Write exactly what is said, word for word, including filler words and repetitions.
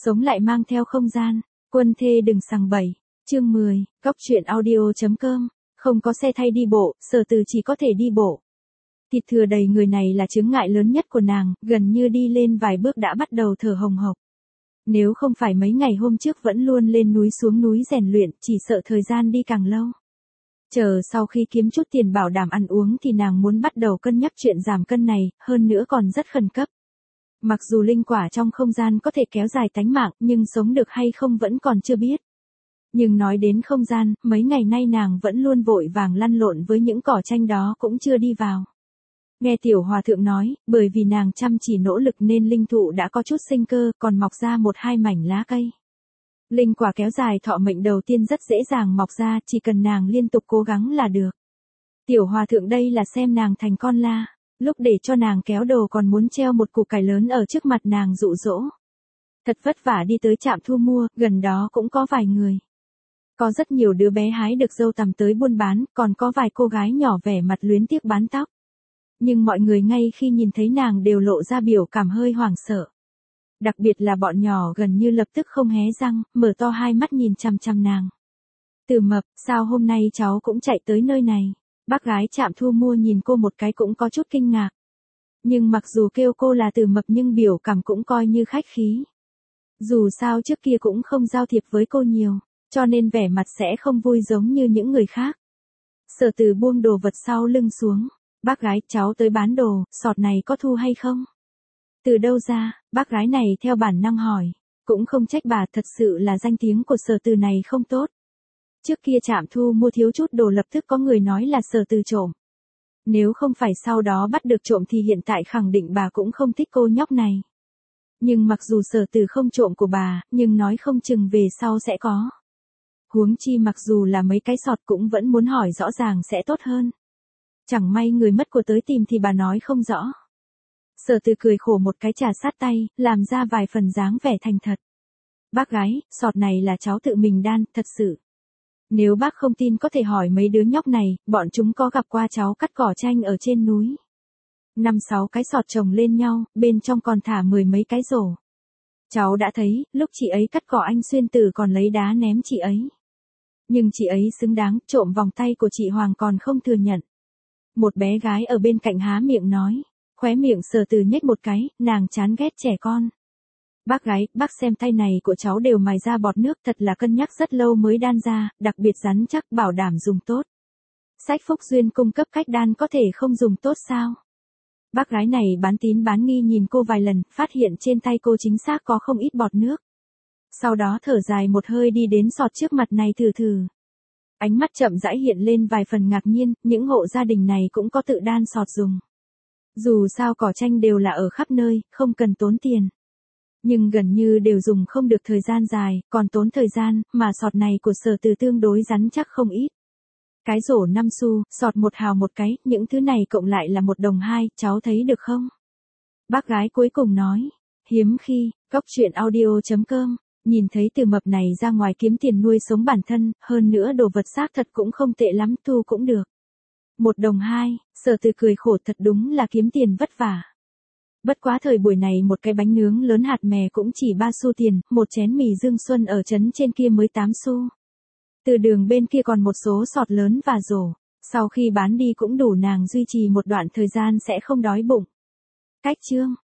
Sống lại mang theo không gian, quân thê đừng sằng bậy. Chương mười, Cóc truyện audio.com, không có xe thay đi bộ, Sở Từ chỉ có thể đi bộ. Thịt thừa đầy người này là chướng ngại lớn nhất của nàng, gần như đi lên vài bước đã bắt đầu thở hồng hộc. Nếu không phải mấy ngày hôm trước vẫn luôn lên núi xuống núi rèn luyện, chỉ sợ thời gian đi càng lâu. Chờ sau khi kiếm chút tiền bảo đảm ăn uống thì nàng muốn bắt đầu cân nhắc chuyện giảm cân này, hơn nữa còn rất khẩn cấp. Mặc dù linh quả trong không gian có thể kéo dài tánh mạng, nhưng sống được hay không vẫn còn chưa biết. Nhưng nói đến không gian, mấy ngày nay nàng vẫn luôn vội vàng lăn lộn với những cỏ tranh đó cũng chưa đi vào. Nghe tiểu hòa thượng nói, bởi vì nàng chăm chỉ nỗ lực nên linh thụ đã có chút sinh cơ, còn mọc ra một hai mảnh lá cây. Linh quả kéo dài thọ mệnh đầu tiên rất dễ dàng mọc ra, chỉ cần nàng liên tục cố gắng là được. Tiểu hòa thượng đây là xem nàng thành con la, lúc để cho nàng kéo đồ còn muốn treo một củ cải lớn ở trước mặt nàng dụ dỗ. Thật vất vả đi tới trạm thu mua, gần đó cũng có vài người. Có rất nhiều đứa bé hái được dâu tằm tới buôn bán, còn có vài cô gái nhỏ vẻ mặt luyến tiếc bán tóc. Nhưng mọi người ngay khi nhìn thấy nàng đều lộ ra biểu cảm hơi hoảng sợ. Đặc biệt là bọn nhỏ gần như lập tức không hé răng, mở to hai mắt nhìn chằm chằm nàng. Từ Mập, sao hôm nay cháu cũng chạy tới nơi này? Bác gái trạm thu mua nhìn cô một cái cũng có chút kinh ngạc. Nhưng mặc dù kêu cô là Từ Mập nhưng biểu cảm cũng coi như khách khí. Dù sao trước kia cũng không giao thiệp với cô nhiều, cho nên vẻ mặt sẽ không vui giống như những người khác. Sở Từ buông đồ vật sau lưng xuống. Bác gái, cháu tới bán đồ, sọt này có thu hay không? Từ đâu ra? Bác gái này theo bản năng hỏi. Cũng không trách bà, thật sự là danh tiếng của Sở Từ này không tốt. Trước kia trạm thu mua thiếu chút đồ lập tức có người nói là Sở Từ trộm. Nếu không phải sau đó bắt được trộm thì hiện tại khẳng định bà cũng không thích cô nhóc này. Nhưng mặc dù Sở Từ không trộm của bà, nhưng nói không chừng về sau sẽ có. Huống chi mặc dù là mấy cái sọt cũng vẫn muốn hỏi rõ ràng sẽ tốt hơn. Chẳng may người mất của tới tìm thì bà nói không rõ. Sở Từ cười khổ một cái trà sát tay, làm ra vài phần dáng vẻ thành thật. Bác gái, sọt này là cháu tự mình đan, thật sự. Nếu bác không tin có thể hỏi mấy đứa nhóc này, bọn chúng có gặp qua cháu cắt cỏ tranh ở trên núi. Năm sáu cái sọt chồng lên nhau, bên trong còn thả mười mấy cái rổ. Cháu đã thấy, lúc chị ấy cắt cỏ anh Xuyên Tử còn lấy đá ném chị ấy. Nhưng chị ấy xứng đáng, trộm vòng tay của chị Hoàng còn không thừa nhận. Một bé gái ở bên cạnh há miệng nói, khóe miệng Sở Từ nhếch một cái, nàng chán ghét trẻ con. Bác gái, bác xem tay này của cháu đều mài ra bọt nước, thật là cân nhắc rất lâu mới đan ra, đặc biệt rắn chắc, bảo đảm dùng tốt. Sách Phúc Duyên cung cấp cách đan có thể không dùng tốt sao? Bác gái này bán tín bán nghi nhìn cô vài lần, phát hiện trên tay cô chính xác có không ít bọt nước. Sau đó thở dài một hơi đi đến sọt trước mặt này thử thử. Ánh mắt chậm rãi hiện lên vài phần ngạc nhiên, những hộ gia đình này cũng có tự đan sọt dùng. Dù sao cỏ tranh đều là ở khắp nơi, không cần tốn tiền. Nhưng gần như đều dùng không được thời gian dài, còn tốn thời gian, mà sọt này của Sở Từ tương đối rắn chắc không ít. Cái rổ năm xu, sọt một hào một cái, những thứ này cộng lại là một đồng hai, cháu thấy được không? Bác gái cuối cùng nói, hiếm khi, Cóc truyện audio.com. Nhìn thấy Từ Mập này ra ngoài kiếm tiền nuôi sống bản thân, hơn nữa đồ vật xác thật cũng không tệ lắm, thu cũng được. Một đồng hai, Sở Từ cười khổ, thật đúng là kiếm tiền vất vả. Bất quá thời buổi này một cái bánh nướng lớn hạt mè cũng chỉ ba xu tiền, một chén mì Dương Xuân ở trấn trên kia mới tám xu. Từ đường bên kia còn một số sọt lớn và rổ, sau khi bán đi cũng đủ nàng duy trì một đoạn thời gian sẽ không đói bụng. Cách chương